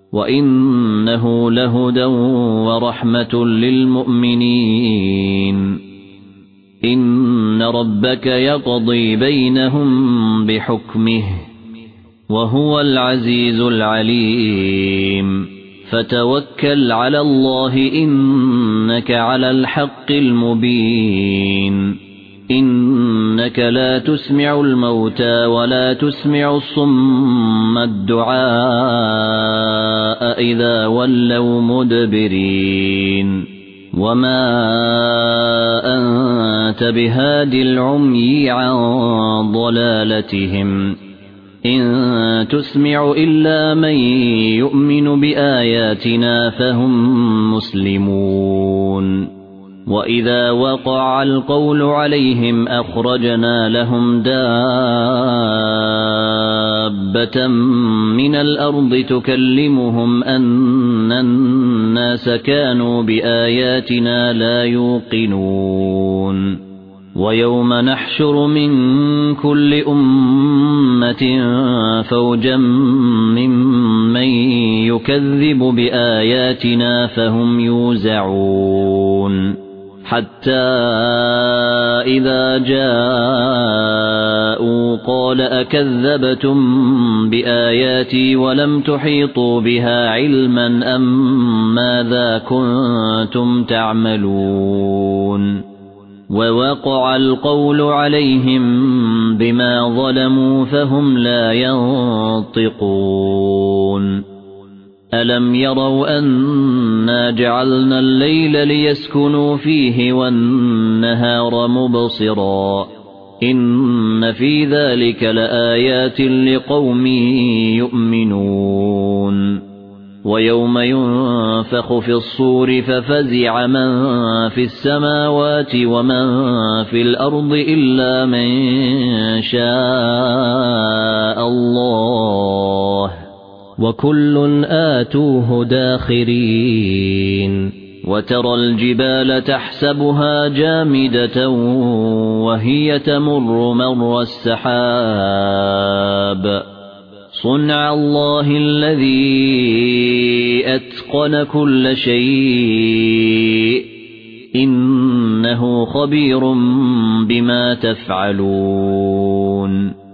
وإنه لهدى ورحمة للمؤمنين إن ربك يقضي بينهم بحكمه وهو العزيز العليم فتوكل على الله إنك على الحق المبين إنك لا تسمع الموتى ولا تسمع الصم الدعاء إذا ولوا مدبرين وما أنت بهاد العمي عن ضلالتهم إن تسمع إلا من يؤمن بآياتنا فهم مسلمون وإذا وقع القول عليهم أخرجنا لهم دابة من الأرض تكلمهم أن الناس كانوا بآياتنا لا يوقنون ويوم نحشر من كل أمة فوجا ممن يكذب بآياتنا فهم يوزعون حتى إذا جاءوا قال أكذبتم بآياتي ولم تحيطوا بها علما أم ماذا كنتم تعملون ووقع القول عليهم بما ظلموا فهم لا ينطقون ألم يروا أنا جعلنا الليل ليسكنوا فيه والنهار مبصرا إن في ذلك لآيات لقوم يؤمنون ويوم ينفخ في الصور ففزع من في السماوات ومن في الأرض إلا من شاء الله وكل آتوه داخرين وترى الجبال تحسبها جامدة وهي تمر مر السحاب صنع الله الذي أتقن كل شيء إنه خبير بما تفعلون